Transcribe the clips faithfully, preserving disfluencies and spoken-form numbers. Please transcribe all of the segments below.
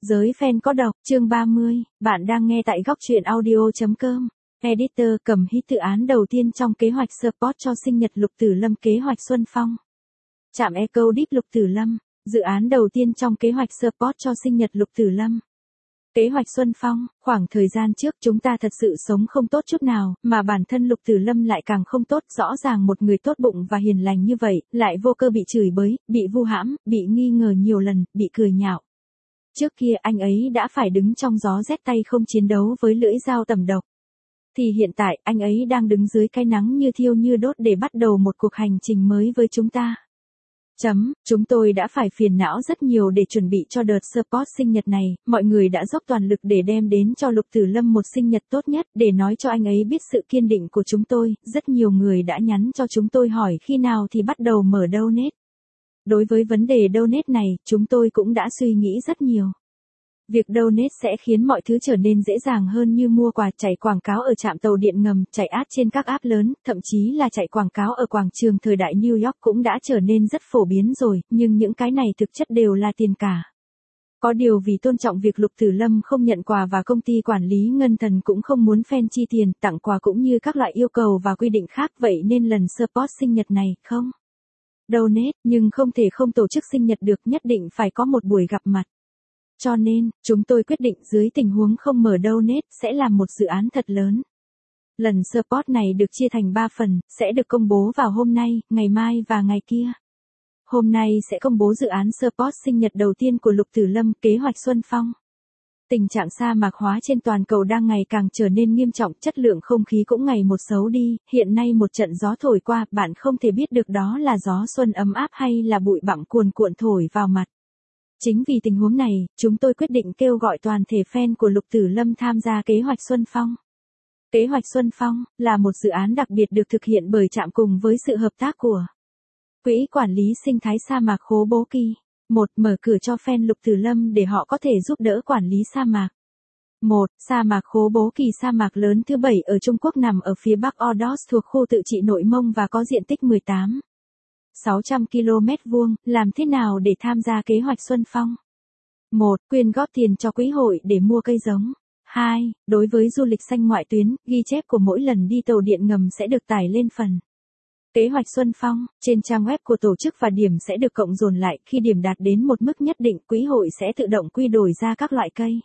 Giới fan có độc, chương ba mươi, bạn đang nghe tại góc truyện audio chấm com. Editor cầm hit dự án đầu tiên trong kế hoạch support cho sinh nhật Lục Tử Lâm kế hoạch Xuân Phong. Trạm Eco Deep Lục Tử Lâm, dự án đầu tiên trong kế hoạch support cho sinh nhật Lục Tử Lâm. Kế hoạch Xuân Phong, khoảng thời gian trước chúng ta thật sự sống không tốt chút nào, mà bản thân Lục Tử Lâm lại càng không tốt, rõ ràng một người tốt bụng và hiền lành như vậy, lại vô cơ bị chửi bới, bị vu hãm, bị nghi ngờ nhiều lần, bị cười nhạo. Trước kia anh ấy đã phải đứng trong gió rét tay không chiến đấu với lưỡi dao tẩm độc. Thì hiện tại anh ấy đang đứng dưới cái nắng như thiêu như đốt để bắt đầu một cuộc hành trình mới với chúng ta. Chấm, chúng tôi đã phải phiền não rất nhiều để chuẩn bị cho đợt support sinh nhật này, mọi người đã dốc toàn lực để đem đến cho Lục Tử Lâm một sinh nhật tốt nhất, để nói cho anh ấy biết sự kiên định của chúng tôi, rất nhiều người đã nhắn cho chúng tôi hỏi khi nào thì bắt đầu mở donate. Đối với vấn đề donate này, chúng tôi cũng đã suy nghĩ rất nhiều. Việc donate sẽ khiến mọi thứ trở nên dễ dàng hơn như mua quà, chạy quảng cáo ở trạm tàu điện ngầm, chạy ad trên các app lớn, thậm chí là chạy quảng cáo ở quảng trường thời đại New York cũng đã trở nên rất phổ biến rồi, nhưng những cái này thực chất đều là tiền cả. Có điều vì tôn trọng việc Lục Tử Lâm không nhận quà và công ty quản lý Ngân Thần cũng không muốn fan chi tiền, tặng quà cũng như các loại yêu cầu và quy định khác, vậy nên lần support sinh nhật này, không donate, nhưng không thể không tổ chức sinh nhật được, nhất định phải có một buổi gặp mặt. Cho nên, chúng tôi quyết định dưới tình huống không mở donate, sẽ làm một dự án thật lớn. Lần support này được chia thành ba phần, sẽ được công bố vào hôm nay, ngày mai và ngày kia. Hôm nay sẽ công bố dự án support sinh nhật đầu tiên của Lục Tử Lâm, kế hoạch Xuân Phong. Tình trạng sa mạc hóa trên toàn cầu đang ngày càng trở nên nghiêm trọng, chất lượng không khí cũng ngày một xấu đi, hiện nay một trận gió thổi qua, bạn không thể biết được đó là gió xuân ấm áp hay là bụi bặm cuồn cuộn thổi vào mặt. Chính vì tình huống này, chúng tôi quyết định kêu gọi toàn thể fan của Lục Tử Lâm tham gia kế hoạch Xuân Phong. Kế hoạch Xuân Phong là một dự án đặc biệt được thực hiện bởi trạm cùng với sự hợp tác của Quỹ Quản lý Sinh thái Sa mạc Khố Bố Kỳ. một. Mở cửa cho fan Lục Tử Lâm để họ có thể giúp đỡ quản lý sa mạc. một. Sa mạc Khố Bố Kỳ, sa mạc lớn thứ bảy ở Trung Quốc, nằm ở phía bắc Ordos, thuộc khu tự trị Nội Mông và có diện tích mười tám phẩy sáu trăm ki lô mét vuông. Làm thế nào để tham gia kế hoạch Xuân Phong? một. Quyên góp tiền cho quỹ hội để mua cây giống. hai. Đối với du lịch xanh ngoại tuyến, ghi chép của mỗi lần đi tàu điện ngầm sẽ được tải lên phần Kế hoạch Xuân Phong, trên trang web của tổ chức và điểm sẽ được cộng dồn lại, khi điểm đạt đến một mức nhất định, quỹ hội sẽ tự động quy đổi ra các loại cây.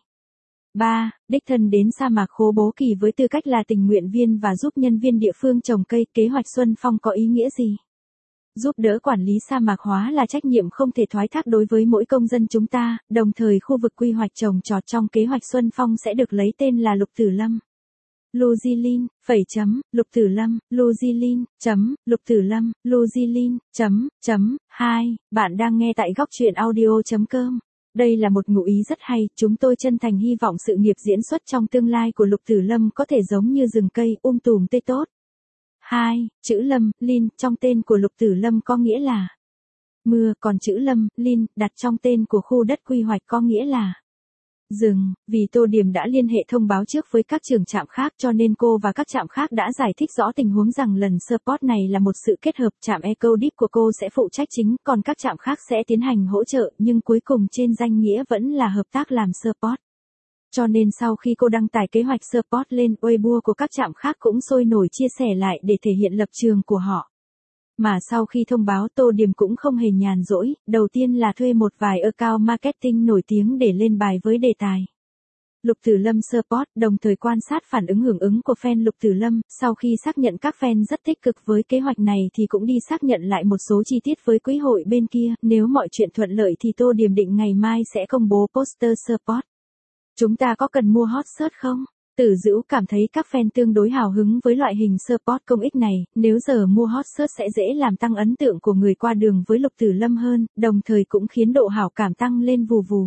ba. Đích thân đến sa mạc Khố Bố Kỳ với tư cách là tình nguyện viên và giúp nhân viên địa phương trồng cây. Kế hoạch Xuân Phong có ý nghĩa gì? Giúp đỡ quản lý sa mạc hóa là trách nhiệm không thể thoái thác đối với mỗi công dân chúng ta, đồng thời khu vực quy hoạch trồng trọt trong kế hoạch Xuân Phong sẽ được lấy tên là Lục Tử Lâm. Luzilin, phẩy chấm, Lục Tử Lâm, Luzilin, chấm, Lục Tử Lâm, Luzilin, chấm, chấm, hai, bạn đang nghe tại góc truyện audio chấm com. Đây là một ngụ ý rất hay, chúng tôi chân thành hy vọng sự nghiệp diễn xuất trong tương lai của Lục Tử Lâm có thể giống như rừng cây, um tùm tươi tốt. hai. Chữ Lâm, Lin, trong tên của Lục Tử Lâm có nghĩa là mưa, còn chữ Lâm, Lin, đặt trong tên của khu đất quy hoạch có nghĩa là rừng. Vì Tô Điểm đã liên hệ thông báo trước với các trường trạm khác, cho nên cô và các trạm khác đã giải thích rõ tình huống rằng lần support này là một sự kết hợp, trạm Eco Deep của cô sẽ phụ trách chính, còn các trạm khác sẽ tiến hành hỗ trợ, nhưng cuối cùng trên danh nghĩa vẫn là hợp tác làm support. Cho nên sau khi cô đăng tải kế hoạch support lên, Weibo của các trạm khác cũng sôi nổi chia sẻ lại để thể hiện lập trường của họ. Mà sau khi thông báo, Tô Điểm cũng không hề nhàn rỗi, đầu tiên là thuê một vài account marketing nổi tiếng để lên bài với đề tài Lục Tử Lâm support, đồng thời quan sát phản ứng hưởng ứng của fan Lục Tử Lâm. Sau khi xác nhận các fan rất tích cực với kế hoạch này thì cũng đi xác nhận lại một số chi tiết với quỹ hội bên kia. Nếu mọi chuyện thuận lợi thì Tô Điểm định ngày mai sẽ công bố poster support. Chúng ta có cần mua hot search không? Tử Dữu cảm thấy các fan tương đối hào hứng với loại hình support công ích này, nếu giờ mua hot search sẽ dễ làm tăng ấn tượng của người qua đường với Lục Tử Lâm hơn, đồng thời cũng khiến độ hảo cảm tăng lên vù vù.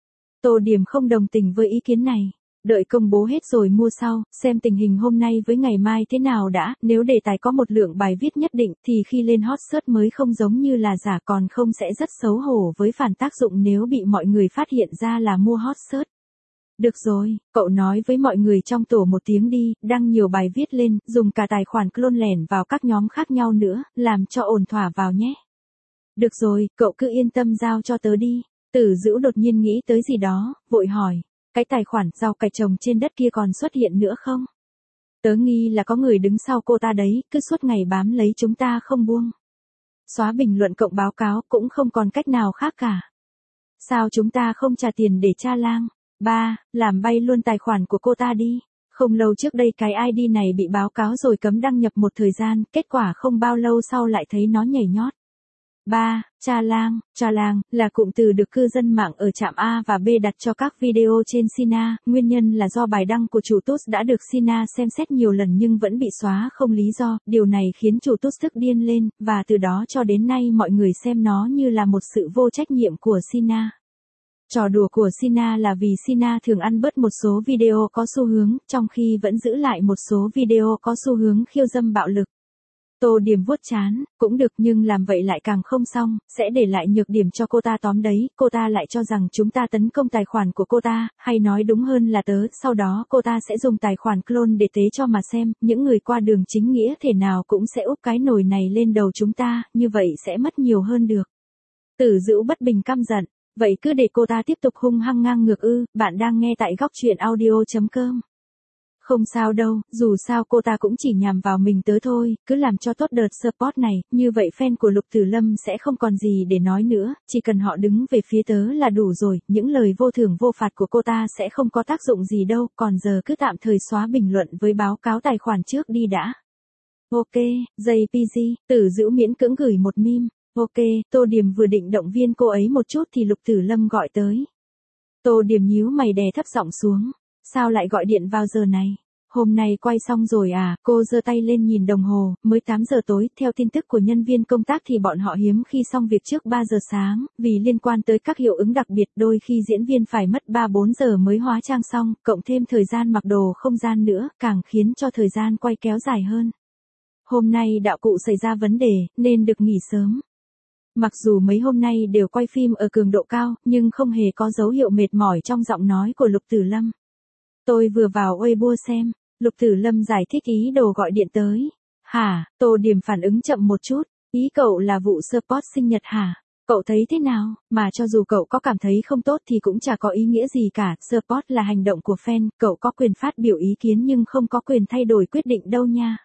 Tô Điểm không đồng tình với ý kiến này. Đợi công bố hết rồi mua sau, xem tình hình hôm nay với ngày mai thế nào đã, nếu đề tài có một lượng bài viết nhất định thì khi lên hot search mới không giống như là giả, còn không sẽ rất xấu hổ với phản tác dụng nếu bị mọi người phát hiện ra là mua hot search. Được rồi, cậu nói với mọi người trong tổ một tiếng đi, đăng nhiều bài viết lên, dùng cả tài khoản clone lẻn vào các nhóm khác nhau nữa, làm cho ổn thỏa vào nhé. Được rồi, cậu cứ yên tâm giao cho tớ đi. Tử Dữu đột nhiên nghĩ tới gì đó, vội hỏi, cái tài khoản rau cải trồng trên đất kia còn xuất hiện nữa không? Tớ nghi là có người đứng sau cô ta đấy, cứ suốt ngày bám lấy chúng ta không buông. Xóa bình luận cộng báo cáo cũng không còn cách nào khác cả. Sao chúng ta không trả tiền để tra lang? Ba, làm bay luôn tài khoản của cô ta đi. Không lâu trước đây cái i đê này bị báo cáo rồi cấm đăng nhập một thời gian, kết quả không bao lâu sau lại thấy nó nhảy nhót. Ba, Tra lang. Tra lang là cụm từ được cư dân mạng ở trạm A và B đặt cho các video trên Sina, nguyên nhân là do bài đăng của chủ post đã được Sina xem xét nhiều lần nhưng vẫn bị xóa không lý do, điều này khiến chủ post tức điên lên, và từ đó cho đến nay mọi người xem nó như là một sự vô trách nhiệm của Sina. Trò đùa của Sina là vì Sina thường ăn bớt một số video có xu hướng, trong khi vẫn giữ lại một số video có xu hướng khiêu dâm bạo lực. Tô Điểm vuốt trán, cũng được nhưng làm vậy lại càng không xong, sẽ để lại nhược điểm cho cô ta tóm đấy, cô ta lại cho rằng chúng ta tấn công tài khoản của cô ta, hay nói đúng hơn là tớ, sau đó cô ta sẽ dùng tài khoản clone để tế cho mà xem, những người qua đường chính nghĩa thể nào cũng sẽ úp cái nồi này lên đầu chúng ta, như vậy sẽ mất nhiều hơn được. Tử Dữu bất bình căm giận, vậy cứ để cô ta tiếp tục hung hăng ngang ngược ư? Bạn đang nghe tại góc truyện audio chấm com. Không sao đâu, dù sao cô ta cũng chỉ nhằm vào mình tớ thôi, cứ làm cho tốt đợt support này, như vậy fan của Lục Tử Lâm sẽ không còn gì để nói nữa, chỉ cần họ đứng về phía tớ là đủ rồi, những lời vô thưởng vô phạt của cô ta sẽ không có tác dụng gì đâu, còn giờ cứ tạm thời xóa bình luận với báo cáo tài khoản trước đi đã. Ok, jê pê giê, Tử Dữu miễn cưỡng gửi một meme. Ok, Tô Điểm vừa định động viên cô ấy một chút thì Lục Tử Lâm gọi tới. Tô Điểm nhíu mày đè thấp giọng xuống. Sao lại gọi điện vào giờ này? Hôm nay quay xong rồi à? Cô giơ tay lên nhìn đồng hồ, mới tám giờ tối, theo tin tức của nhân viên công tác thì bọn họ hiếm khi xong việc trước ba giờ sáng, vì liên quan tới các hiệu ứng đặc biệt đôi khi diễn viên phải mất ba bốn giờ mới hóa trang xong, cộng thêm thời gian mặc đồ không gian nữa, càng khiến cho thời gian quay kéo dài hơn. Hôm nay đạo cụ xảy ra vấn đề, nên được nghỉ sớm. Mặc dù mấy hôm nay đều quay phim ở cường độ cao, nhưng không hề có dấu hiệu mệt mỏi trong giọng nói của Lục Tử Lâm. Tôi vừa vào Weibo xem, Lục Tử Lâm giải thích ý đồ gọi điện tới. Hả? Tô Điểm phản ứng chậm một chút, ý cậu là vụ support sinh nhật hả? Cậu thấy thế nào? Mà cho dù cậu có cảm thấy không tốt thì cũng chả có ý nghĩa gì cả, support là hành động của fan, cậu có quyền phát biểu ý kiến nhưng không có quyền thay đổi quyết định đâu nha.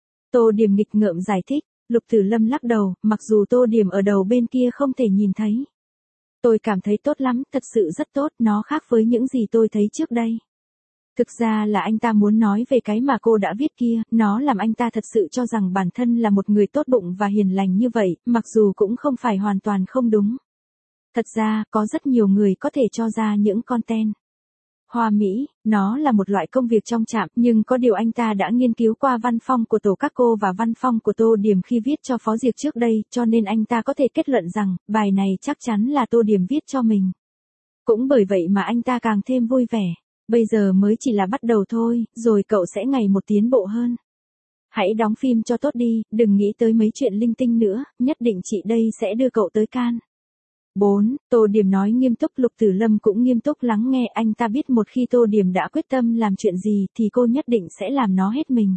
Tô Điểm nghịch ngợm giải thích. Lục Tử Lâm lắc đầu, mặc dù Tô Điểm ở đầu bên kia không thể nhìn thấy. Tôi cảm thấy tốt lắm, thật sự rất tốt, nó khác với những gì tôi thấy trước đây. Thực ra là anh ta muốn nói về cái mà cô đã viết kia, nó làm anh ta thật sự cho rằng bản thân là một người tốt bụng và hiền lành như vậy, mặc dù cũng không phải hoàn toàn không đúng. Thật ra, có rất nhiều người có thể cho ra những content hoa mỹ, nó là một loại công việc trong trạm, nhưng có điều anh ta đã nghiên cứu qua văn phong của tổ các cô và văn phong của Tô Điểm khi viết cho Phó Diệc trước đây, cho nên anh ta có thể kết luận rằng, bài này chắc chắn là Tô Điểm viết cho mình. Cũng bởi vậy mà anh ta càng thêm vui vẻ. Bây giờ mới chỉ là bắt đầu thôi, rồi cậu sẽ ngày một tiến bộ hơn. Hãy đóng phim cho tốt đi, đừng nghĩ tới mấy chuyện linh tinh nữa, nhất định chị đây sẽ đưa cậu tới Cannes. bốn. Tô Điểm nói nghiêm túc. Lục Tử Lâm cũng nghiêm túc lắng nghe, anh ta biết một khi Tô Điểm đã quyết tâm làm chuyện gì thì cô nhất định sẽ làm nó hết mình.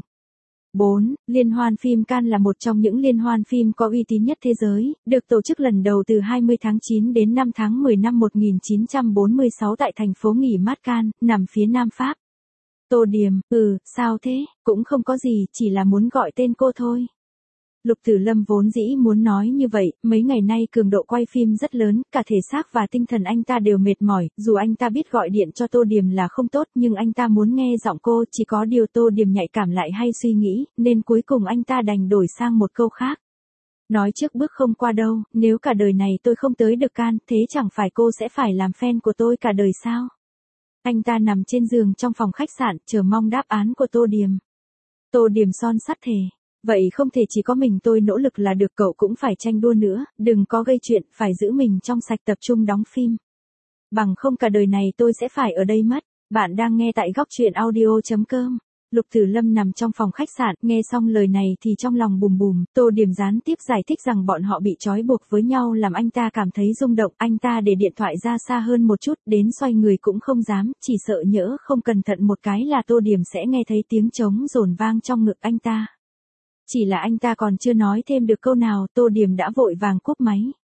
bốn. Liên hoan phim Cannes là một trong những liên hoan phim có uy tín nhất thế giới, được tổ chức lần đầu từ hai mươi tháng chín đến năm tháng mười năm một nghìn chín trăm bốn mươi sáu tại thành phố nghỉ mát Cannes, nằm phía Nam Pháp. Tô Điểm, ừ, sao thế, cũng không có gì, chỉ là muốn gọi tên cô thôi. Lục Tử Lâm vốn dĩ muốn nói như vậy, mấy ngày nay cường độ quay phim rất lớn, cả thể xác và tinh thần anh ta đều mệt mỏi, dù anh ta biết gọi điện cho Tô Điểm là không tốt nhưng anh ta muốn nghe giọng cô, chỉ có điều Tô Điểm nhạy cảm lại hay suy nghĩ, nên cuối cùng anh ta đành đổi sang một câu khác. Nói trước bước không qua đâu, nếu cả đời này tôi không tới được Cannes, thế chẳng phải cô sẽ phải làm fan của tôi cả đời sao? Anh ta nằm trên giường trong phòng khách sạn, chờ mong đáp án của Tô Điểm. Tô Điểm son sắt thề. Vậy không thể chỉ có mình tôi nỗ lực là được, cậu cũng phải tranh đua nữa, đừng có gây chuyện, phải giữ mình trong sạch tập trung đóng phim. Bằng không cả đời này tôi sẽ phải ở đây mất. Bạn đang nghe tại góc truyện audio chấm com. Lục Tử Lâm nằm trong phòng khách sạn, nghe xong lời này thì trong lòng bùm bùm, Tô Điểm gián tiếp giải thích rằng bọn họ bị trói buộc với nhau làm anh ta cảm thấy rung động, anh ta để điện thoại ra xa hơn một chút, đến xoay người cũng không dám, chỉ sợ nhỡ không cẩn thận một cái là Tô Điểm sẽ nghe thấy tiếng trống dồn vang trong ngực anh ta. Chỉ là anh ta còn chưa nói thêm được câu nào, Tô Điểm đã vội vàng cúp máy.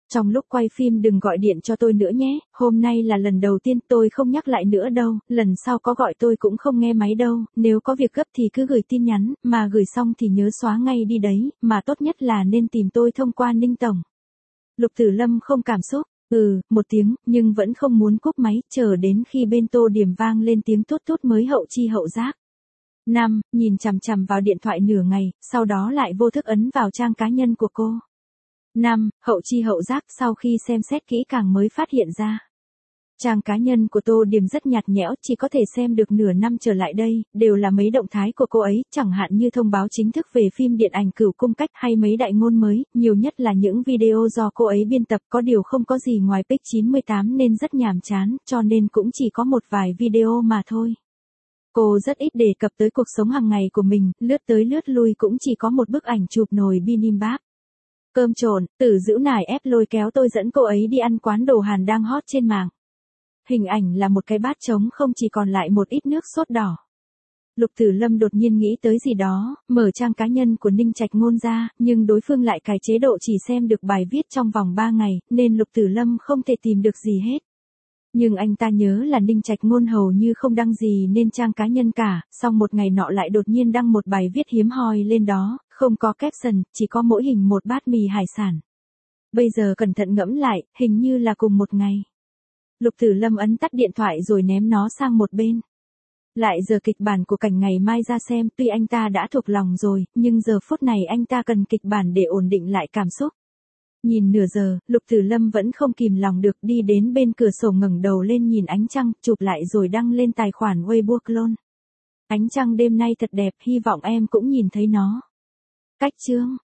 Trong lúc quay phim đừng gọi điện cho tôi nữa nhé, hôm nay là lần đầu tiên, tôi không nhắc lại nữa đâu, lần sau có gọi tôi cũng không nghe máy đâu, nếu có việc gấp thì cứ gửi tin nhắn, mà gửi xong thì nhớ xóa ngay đi đấy, mà tốt nhất là nên tìm tôi thông qua Ninh Tổng. Lục Tử Lâm không cảm xúc, ừ, một tiếng, nhưng vẫn không muốn cúp máy, chờ đến khi bên Tô Điểm vang lên tiếng tút tút mới hậu chi hậu giác. năm. Nhìn chằm chằm vào điện thoại nửa ngày, sau đó lại vô thức ấn vào trang cá nhân của cô. năm. Hậu chi hậu giác, sau khi xem xét kỹ càng mới phát hiện ra. Trang cá nhân của Tô Điểm rất nhạt nhẽo, chỉ có thể xem được nửa năm trở lại đây, đều là mấy động thái của cô ấy, chẳng hạn như thông báo chính thức về phim điện ảnh Cửu Cung Cách hay mấy đại ngôn mới, nhiều nhất là những video do cô ấy biên tập, có điều không có gì ngoài pic chín mươi tám nên rất nhàm chán, cho nên cũng chỉ có một vài video mà thôi. Cô rất ít đề cập tới cuộc sống hàng ngày của mình, lướt tới lướt lui cũng chỉ có một bức ảnh chụp nồi bibimbap. Cơm trộn, Tử Dữu nài ép lôi kéo tôi dẫn cô ấy đi ăn quán đồ Hàn đang hot trên mạng. Hình ảnh là một cái bát trống không, chỉ còn lại một ít nước sốt đỏ. Lục Tử Lâm đột nhiên nghĩ tới gì đó, mở trang cá nhân của Ninh Trạch Ngôn ra, nhưng đối phương lại cài chế độ chỉ xem được bài viết trong vòng ba ngày, nên Lục Tử Lâm không thể tìm được gì hết. Nhưng anh ta nhớ là Ninh Trạch Ngôn hầu như không đăng gì nên trang cá nhân cả, xong một ngày nọ lại đột nhiên đăng một bài viết hiếm hoi lên đó, không có caption, chỉ có mỗi hình một bát mì hải sản. Bây giờ cẩn thận ngẫm lại, hình như là cùng một ngày. Lục Tử Lâm ấn tắt điện thoại rồi ném nó sang một bên. Lại giờ kịch bản của cảnh ngày mai ra xem, tuy anh ta đã thuộc lòng rồi, nhưng giờ phút này anh ta cần kịch bản để ổn định lại cảm xúc. Nhìn nửa giờ, Lục Tử Lâm vẫn không kìm lòng được, đi đến bên cửa sổ ngẩng đầu lên nhìn ánh trăng, chụp lại rồi đăng lên tài khoản Weibo clone. Ánh trăng đêm nay thật đẹp, hy vọng em cũng nhìn thấy nó. Cách chương